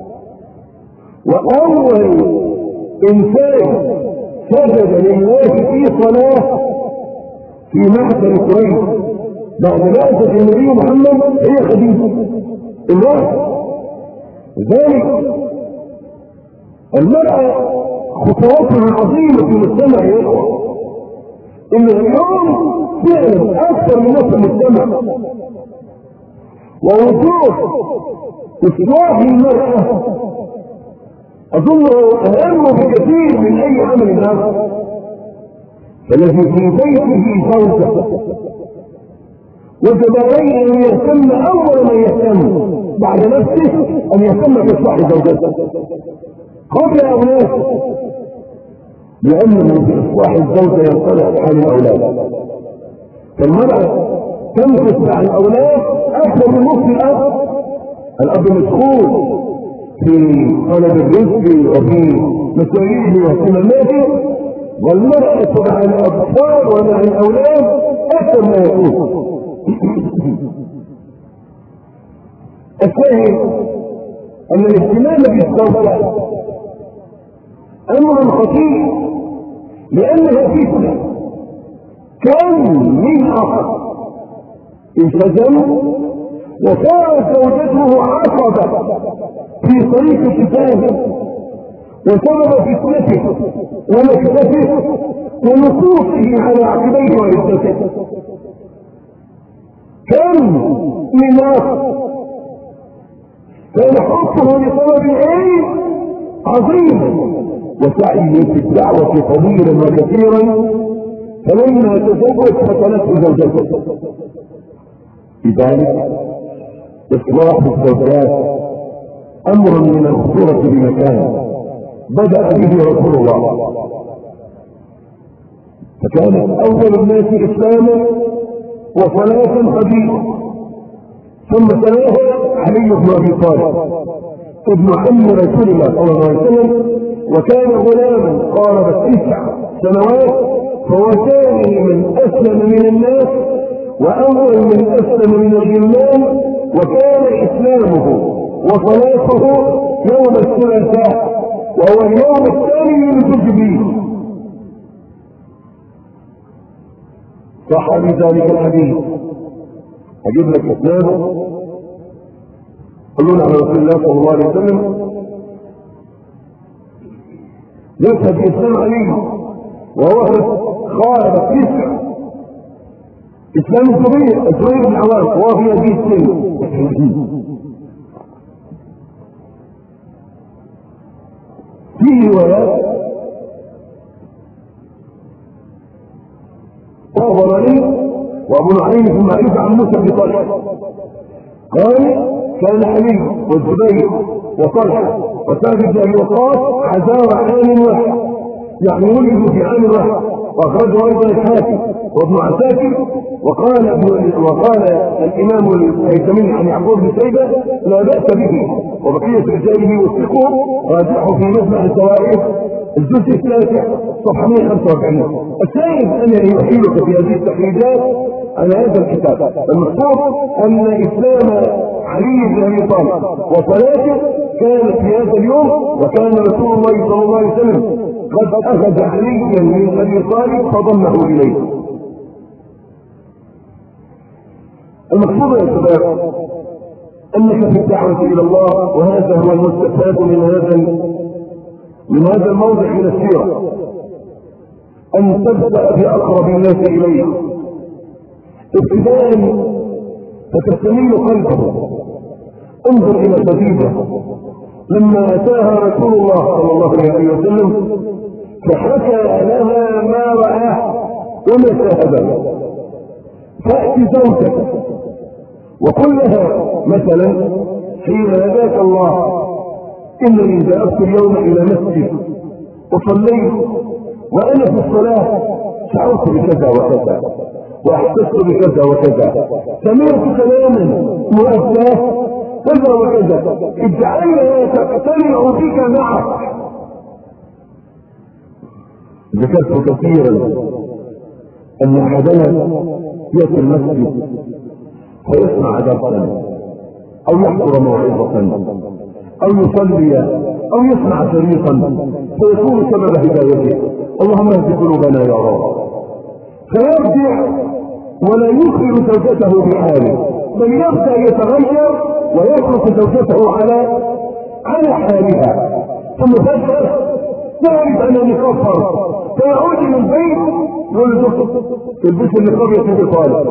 وأول إنسان سجد لله في صلاة في معبر قريش بعد بعثة النبي محمد هي خديجة امرأة. ذلك المرأة خطواتها عظيمة في المجتمع يا إخوة، إن اليوم فعلا أكثر من نصف المجتمع، ووجود إصلاح المرأة أظنه أهم بكثير من أي عمل آخر. فالذي في بيته زوجة وجب عليه أن يهتم أول ما يهتم بعد نفسه أن يهتم بإصلاح زوجته قبل أولاده، لأنه بإصلاح الزوجة ينطلق عن الأولاد. فالمرأة تنفس عن الأولاد أكثر من نصف الأب. الأب مسؤول في طلب الرزق وفي مسؤوليته واهتماماته، والمرأة مع الأطفال ومع الأولاد أكثر ما يكون. الشاهد أن الاهتمام بالزوجة أمر خطير، لأنها فتنة. كم من أخ التزم وصارت زوجته عقبة في طريق كتابه وسبب فتنته ومكتفه ونصوصه على عقبيه وعزته. كم من أخ كان حبه لطلب العلم عظيما وسعيه في الدعوة طويلا وكثيرا، فلما تزوج فطلته زوجته. لذلك إصلاح الزوجات أمر من الخطورة بمكان بدأ به رسول الله، فكان أول الناس إسلاما وصلاة خديجة، ثم تلاه علي بن أبي طالب ابن عم رسول الله صلى الله عليه وسلم، وكان غلاما قارب تسع سنوات، فهو ثاني من أسلم من الناس وأول من أسلم من الغلمان، وكان إسلامه وصلاته يوم الثلاثاء وهو اليوم الثاني من الجبريل. صح بذلك الحديث، أجيب لك إسلامه قلنا على رسول الله صلى الله عليه وسلم يشهد إسلام عليه وهو خالد تسع اسلام الزبير الزبير بن عوام وهو في هذه السن. في روايات الطبراني وابو نعيم في المعرفة عن موسى بن طلحة قال كان علي والزبير وطلحة وسعد بن ابي وقاص حزار عام واحد، يعني ولدوا في عام واحد، واخرجه ايضا الحاكم وابن عساكر. وقال ابن وقال الامام الهيثمي عن يعقوب بن شيبه لا باس به، وبقيه رجاله وثقوا راجعوا في مجمع الزوائد الجزء التاسع صفحه مئة وخمسة وأربعين. الشاهد انني احيلك في هذه التحريجات على هذا الكتاب. المقصود ان اسلام علي بن ابي طالب وصلاته كانت في هذا اليوم، وكان رسول الله صلى الله عليه وسلم قد اخذ عليا من ابي طالب فضمه اليه. المقصود يا شباب انك في الدعوه الى الله، وهذا هو المستفاد من هذا من هذا الموضع من السيره، ان تبدا باقرب الناس اليك ابتداء فتستميل قلبه. انظر الى خديجه لما اتاها رسول الله صلى الله عليه وسلم فحكى لها ما رآه وما شاهده، فأتي زوجك وقل لها مثلا حين هداك الله انني ذهبت اليوم الى مسجد وصليت وانا في الصلاه شعرت بكذا وكذا واحسست بكذا وكذا، سمعت كلاما مؤذاه كذا وكذا، اجعلها تقتنع بك معك. ذكرت كثيرا ان احدنا ياتي المسجد فيسمع درسا او يحضر موعظه او يصلي او يسمع شريطا فيكون سبب هدايته. اللهم اهد قلوبنا يا رب. فيرجع ولا يخبر زوجته بحاله، بل يبدا يتغير ويترك زوجته على على حالها، ثم فجاه تعرف انني كفر فيعود الى البيت يقول تلبس النقاب يا سيدي طالب،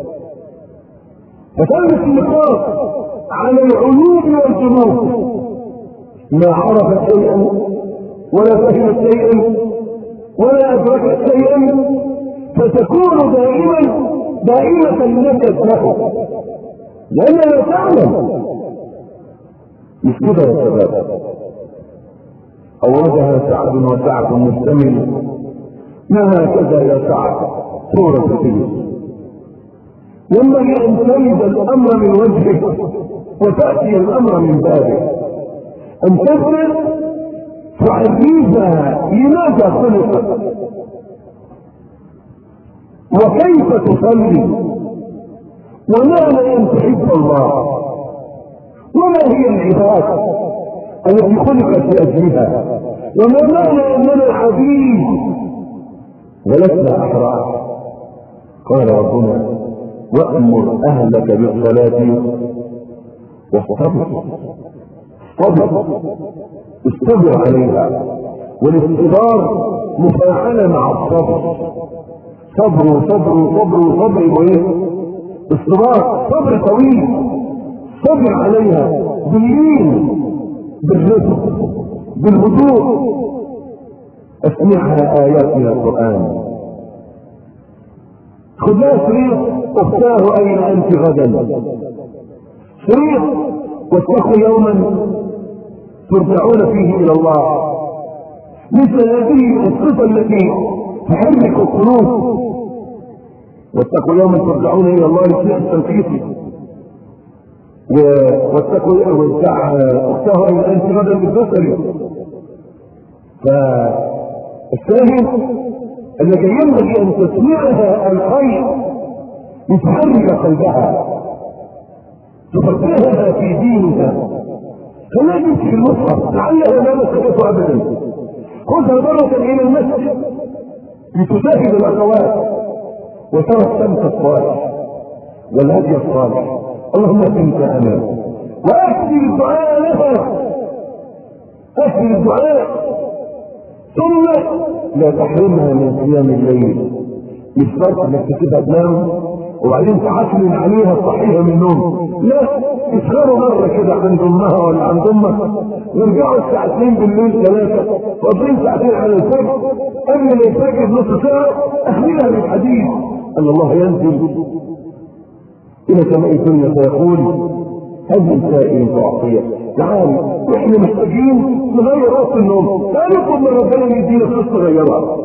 فتلبس النقاب على العيوب والجنوب، ما عرفت شيئا ولا فهمت شيئا ولا ادركت شيئا، فتكون دائما دائمة نكد له لأنها لا تعلم. مش كده يا شباب؟ أوردها سعد وسعد مستمل ما هكذا يا سعد صورة الفيلم. ينبغي أن تريد الأمر من وجهك وتأتي الأمر من بابك، أن تفرق تعرفها لماذا خلقت وكيف تصلي ومعنى ان تحب الله وما هي العبادة التي خلقت لاجلها وما معنى اننا عبيد ولسنا احرار. قال ربنا وامر اهلك بالصلاه واصطبر صبر استبر عليها، والاستبار مفاعله مع الصبر. صبر صبر صبر صبر وايه؟ استبار صبر طويل، صبر عليها باللين بالرفق بالهدوء. اسمعها ايات من القران. خذ لها شريط اختاه اين انت غدا، شريط واتقوا يوما ترجعون فيه الى الله. مثل هذه الصفه التي تحرك القلوب. واتقوا يوما ترجعون الى الله لشيء التنفيذي، واتقوا واتقوا اختاه اين انت غدا بالبصري. فالشاهد انك ينبغي ان تسمعها الخير لتحرك قلبها، تفقهها في دينها. فلا تمسك المصحف لعلها لا مسكته ابدا، خذها مرة الى المسجد لتشاهد الاخوات وترى الشمس الصالح والهدي الصالح. اللهم انت امان واكثر الدعاء لها، اكثر الدعاء. ثم لا تحرمها من قيام الليل. مش شرط انك تسيبها تنام وبعدين تعكنن عليها تصحيها من النوم، لا، اسهروا مره كده عند امها ولا عند امك، وارجعوا الساعه اتنين بالليل ثلاثه فاضلين ساعتين على الفجر، قبل ما الفجر بنص ساعه احملها بالحديث ان الله ينزل الى سماء الدنيا فيقول هل من سائل تعطيه؟ تعالوا واحنا محتاجين نغير وقت النوم، تعالوا نطلب من ربنا يدينا فلوس نغيرها.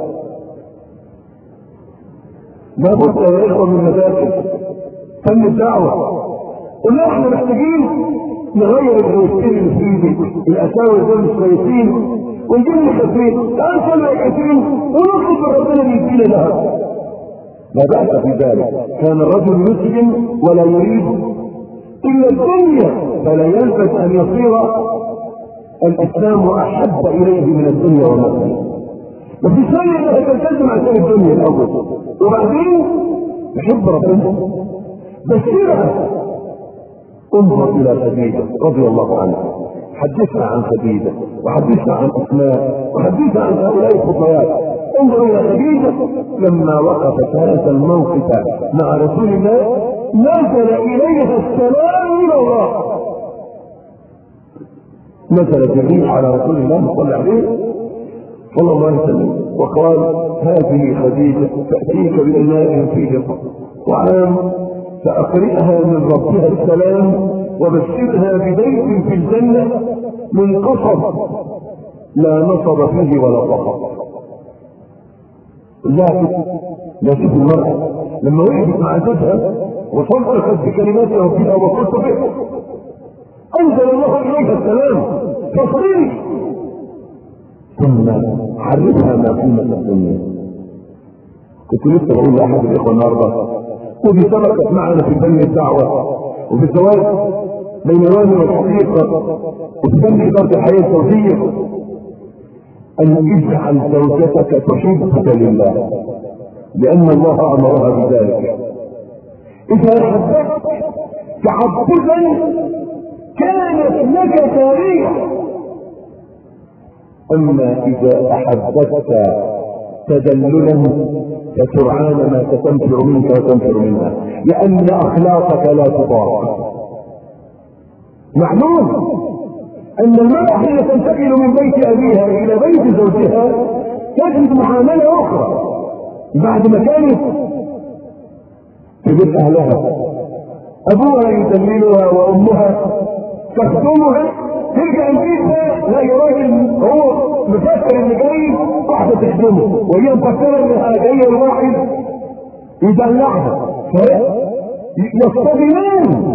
ما بد يا اخوه من مذاكر فن الدعوه. قلنا احنا محتاجين نغير الروتين اللي في ايدي، الاساور دول مش كويسين ونجيب مخفين، تعالوا نصلي ركعتين ونطلب من ربنا يدينا لها. لا بأس في ذلك. كان الرجل يسلم ولا يريد الا الدنيا فلا يلبث ان يصير الاسلام احب اليه من الدنيا وما فيها. وفي ثانية انها تلتزم عشان الدنيا الاول وبعدين يحب ربنا. بشرها. انظر الى خديجة رضي الله عنها، حدثنا عن خديجة وحدثنا عن اسماء وحدثنا عن هؤلاء الخطوات. انظر الى خديجة لما وقفت هذا الموقف مع رسول الله نزل اليها السلام من الله. نزل جبريل على رسول الله صلى الله عليه صلى الله عليه وسلم وقال هذه خديجة تأتيك بإناء فيه طعام فأقرئها من ربها السلام وبشرها ببيت في الجنة من قصب لا نصب فيه ولا فقط. لكن لا تشوف المرأة لما وقفت مع زوجها وصدقت بكلمات ربها وكتبه أنزل الله إليها السلام فاصبري ثم حرفها ما قيمة الدنيا. كنت لسه بقول لأحد الإخوة النهارده ودي سبقت معنا في فن الدعوة وفي الزواج بين الوالد والحقيقة وفي فن إدارة الحياة الزوجية أن اجعل زوجتك تحبك لله لأن الله أمرها بذلك. إذا حببت تعبدا كانت لك تاريخ، أما إذا أحببت تدللا فسرعان ما تنفر منك وتنفر منها لأن أخلاقك لا تطاق. معلوم أن المرأة حين تنتقل من بيت أبيها إلى بيت زوجها تجد معاملة أخرى بعد ما كانت في بيت أهلها أبوها يدللها وأمها تخدمها، ترجع البيت لا يراجل هو مفكر ان جاي واحده تخدمه وهي مفكره انها جايه الواحد يدلعها يصطدمان.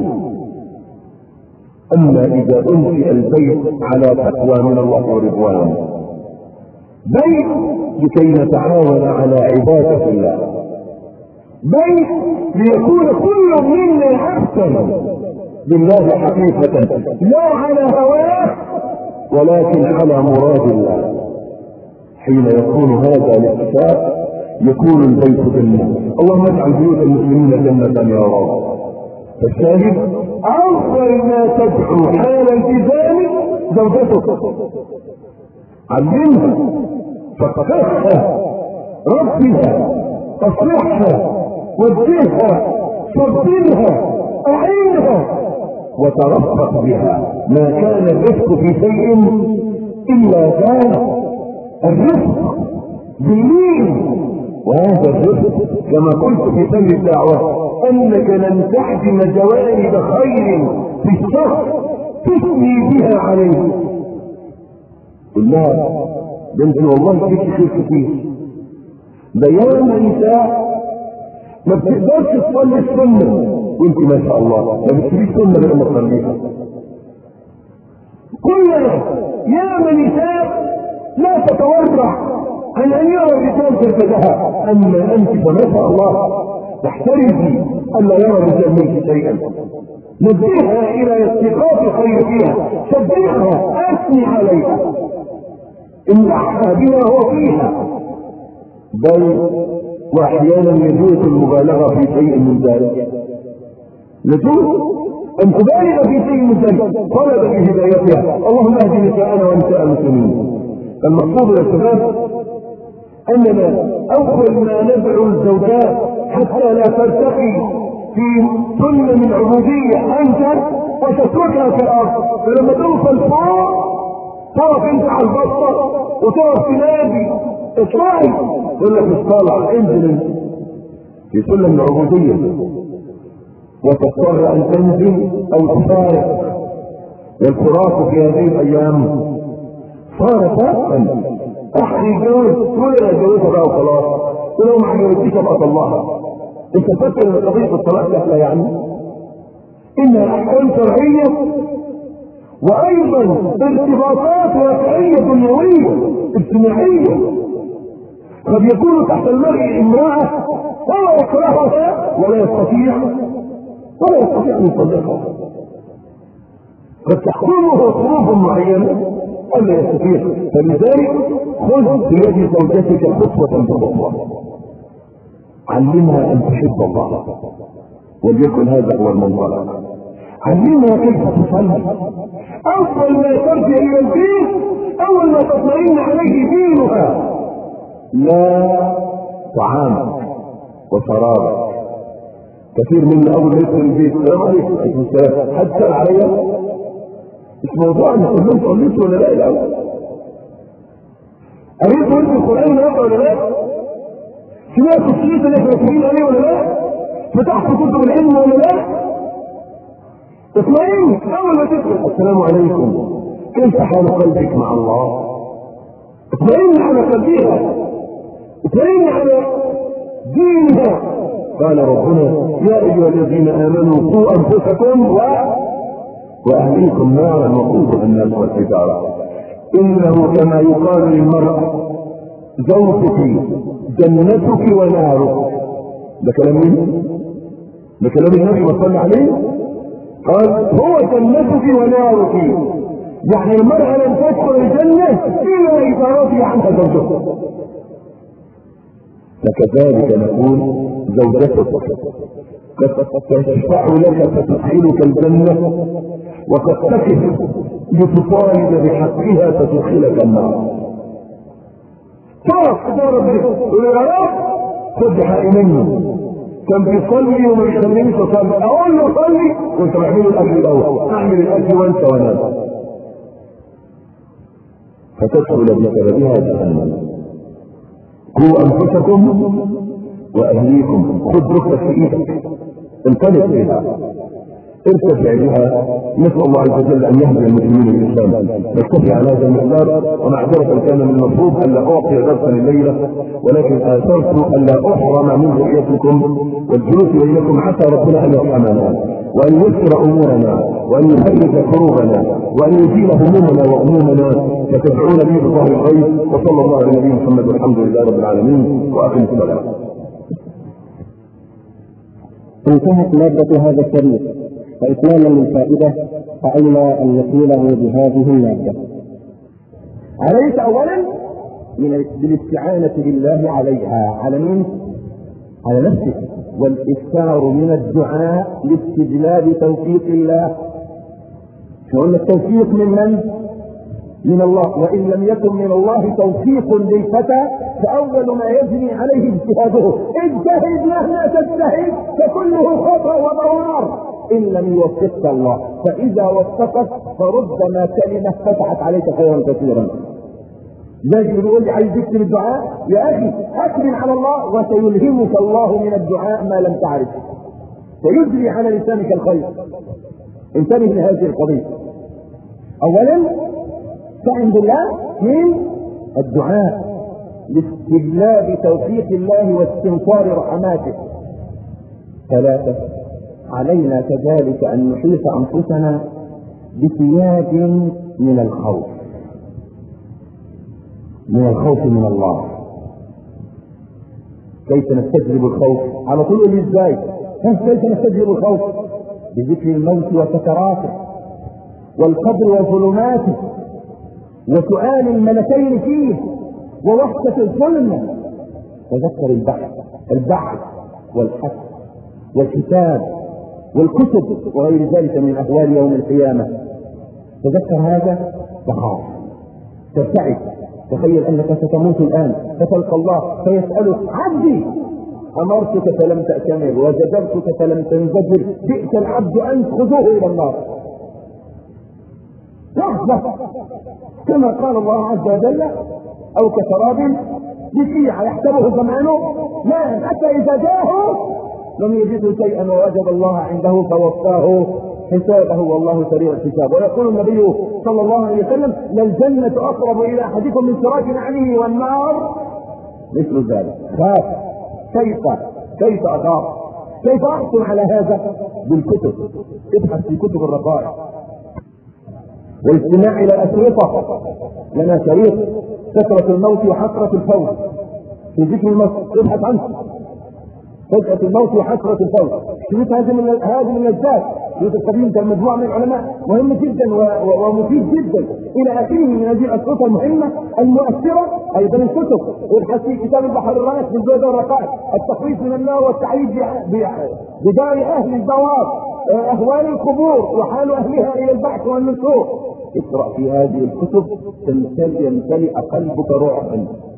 اما اذا انشئ البيت على تقوى من الله ورضوان بيت لكي نتعاون على عباده الله، بيت ليكون كل منا عبدا لله حقيقة لا على هواه ولكن على مراد الله. حين يكون هذا الاتفاق يكون البيت جنة. اللهم اجعل بيوت المسلمين جنة يا رب. فالشاهد أول ما تدعو حال التزام زوجتك، علمها فقهها ربها اصلحها وجهها صبرها اعينها وترفق بها. ما كان الرفق في شيء الا كان الرفق باللين، وهذا الرفق كما قلت في فن الدعوه انك لن تحجم جوانب خير في الشخص تثني بها عليه. قل لها ده انت والله فيك خير كتير، ده يوم نساء ما بتقدرش تصلي السنه وانت ما شاء الله ما بتسيبيش سنه غير ما تصليها. كلنا يا نساء لا تتورع عن ان يرى الرجال جسدها، اما انت فما شاء الله تحترزي الا يرى الرجال منك شيئا. نبهها الى استيقاظ الخير فيها، شبهها، اثني عليها، امدحها بما هو فيها، بل واحيانا يجوز المبالغه في شيء من ذلك. يجوز ان تبالغ في شيء من ذلك طلبا لهدايتها. اللهم اهد نساءنا ونساء المسلمين المقصود يا شباب اننا اول ما ندعو الزوجات حتى لا ترتقي في سنة من عبودية انت وتتركها في الارض، فلما توصل فوق تقف انت على البسطة وتقف تنادي اطلعي، يقول لك مش طالع، انزل في سنة من العبودية وتضطر ان تنزل او تفارق. والفراق في هذه الايام صار فاقا، احد يتجوز تقول انا اتجوزها بقى وخلاص، ولو ما عجبتكيش ابقى اطلعها. انت فاكر ان قضيه الطلاق سهله؟ يعني انها احكام شرعيه وايضا ارتباطات واقعيه دنيويه اجتماعيه. قد يكون تحت المرء امراه ولا يكرهها ولا يستطيع ولا يستطيع ان يطلقها، قد تحكمه ظروف معينه ولا يستطيع. فلذلك خذ بيد زوجتك خطوه بخطوه، علمها ان تحب الله وليكن هذا هو المنطلق. علمها كيف تصلي، اول ما ترجع الى البيت اول ما تطمئن عليه دينها، لا طعامك وشرابك. كثير من اول ما يدخل البيت السلام عليكم عليكم السلام، حد سال عليا؟ مش موضوعنا كلهم صليت ولا لا الاول؟ قريت وانت القران النهارده ولا لا؟ سمعت الصوت اللي احنا مكتوبين عليه ولا لا؟ فتحت كتب العلم ولا لا؟ اطمئن اول ما تدخل السلام عليكم، كيف حال قلبك مع الله؟ اطمئن على قلبها، اطمئن على دينها. قال ربنا يا ايها الذين امنوا قوا انفسكم و... واهليكم نارا وقودها الناس والحجاره. انه كما يقال للمرأة زوجك جنتك ونارك. ده كلام مين؟ ده كلام النبي صلى الله عليه. قال هو جنتك ونارك، يعني المرأة لن تدخل الجنة الا اذا رضي عنها زوجها. فكذلك نقول زوجتك قد تشفع لك فتدخلك الجنة، وقد تكف لتطالب بحقها فتدخلك النار. طرف تضرب به تقول يا رب خد حقي مني، كان بيصلي وما بيخلينيش اصلي، اقول له صلي وانت بعمله الاكل الاول، اعمل الاكل وانت وانام، فتدخل بسببها جهنم. قوا انفسكم واهليكم، خذ ركبك في ايدك انطلق بها ارتفع بها. نسال الله عز وجل ان يهدي المسلمين الاسلام. نكتفي على هذا المقدار، ومعذره كان من المفروض الا اعطي درسا الليله، ولكن اثرت الا احرم من رؤيتكم والجلوس بينكم حتى ربنا ان يرحمنا وان يسر امورنا وان يفرج كروبنا وان يزيل همومنا وغمومنا، فتدعون به بظهر الغيب. وصلى الله على نبينا محمد والحمد لله رب العالمين، واقم الصلاه. انتهت مادة هذا الشريط، وإتماما للفائدة فعلنا أن نكمله بهذه المادة. عليك أولا من بالاستعانة بالله عليها. على مين؟ على نفسك، والإكثار من الدعاء لاستجلاب توفيق الله. وأن التوفيق من من؟ من الله، وإن لم يكن من الله توفيق للفتى فأول ما يجري عليه اجتهاده. اجتهد مهما تجتهد فكله خطأ وضرار إن لم يوفقك الله، فإذا وفقك فربما كلمة فتحت عليك خيرا كثيرا. زي بيقول لي عايز تكتب الدعاء يا أخي أكرم على الله وسيلهمك الله من الدعاء ما لم تعرف، سيجري على لسانك الخير. انتبه لهذه القضية. أولا استعن بالله من الدعاء لاستجلاب توفيق الله واستنصار رحماته. ثلاثة علينا كذلك أن نحيط أنفسنا بثياب من الخوف، من الخوف من الله. كيف نستجلب الخوف؟ على طول ازاي؟ كيف نستجلب الخوف؟ بذكر الموت وسكراته والقبر وظلماته وسؤال الملكين فيه ووحدة الظلمة. تذكر البحث البحث والحث والكتاب والكتب وغير ذلك من أهوال يوم القيامة. تذكر هذا تخاف، ترتعد، تخيل انك ستموت الان فتلقى الله فيسألك عبدي امرتك فلم تأتمر وزجرتك فلم تنزجر، بئس العبد انت، خذوه الى النار. لحظة كما قال الله عز وجل او كسراب بشيعة يحسبه ظمآنه ماء حتى اذا جاءه لم يجده شيئا ووجد الله عنده فوفاه حسابه والله سريع الحساب. ويقول النبي صلى الله عليه وسلم للجنة اقرب الى احدكم من شراك نعله والنار مثل ذلك. خاف، كيف كيف اخاف؟ كيف احصل على هذا؟ بالكتب. ابحث في كتب الرقائق والاستماع الى الاشرطه. لنا شريط كثرة الموت وحسرة الفوت في ذكر الموت، ابحث عنه. فجأة الموت وحسرة الفوت، شريط هذه من هذه من الذات، شريط القديم كان مجموعة من العلماء مهم جدا ومفيد جدا الى اخره من هذه الاشرطة المهمة المؤثرة. ايضا الكتب، ابحث في كتاب البحر الرائق في الزهد والرقائق، التخويف من النار والتعيد بدار اهل الدوار، اهوال القبور وحال اهلها الى البعث والنشور. اقرأ في هذه الكتب تمتلئ قلبك رعبا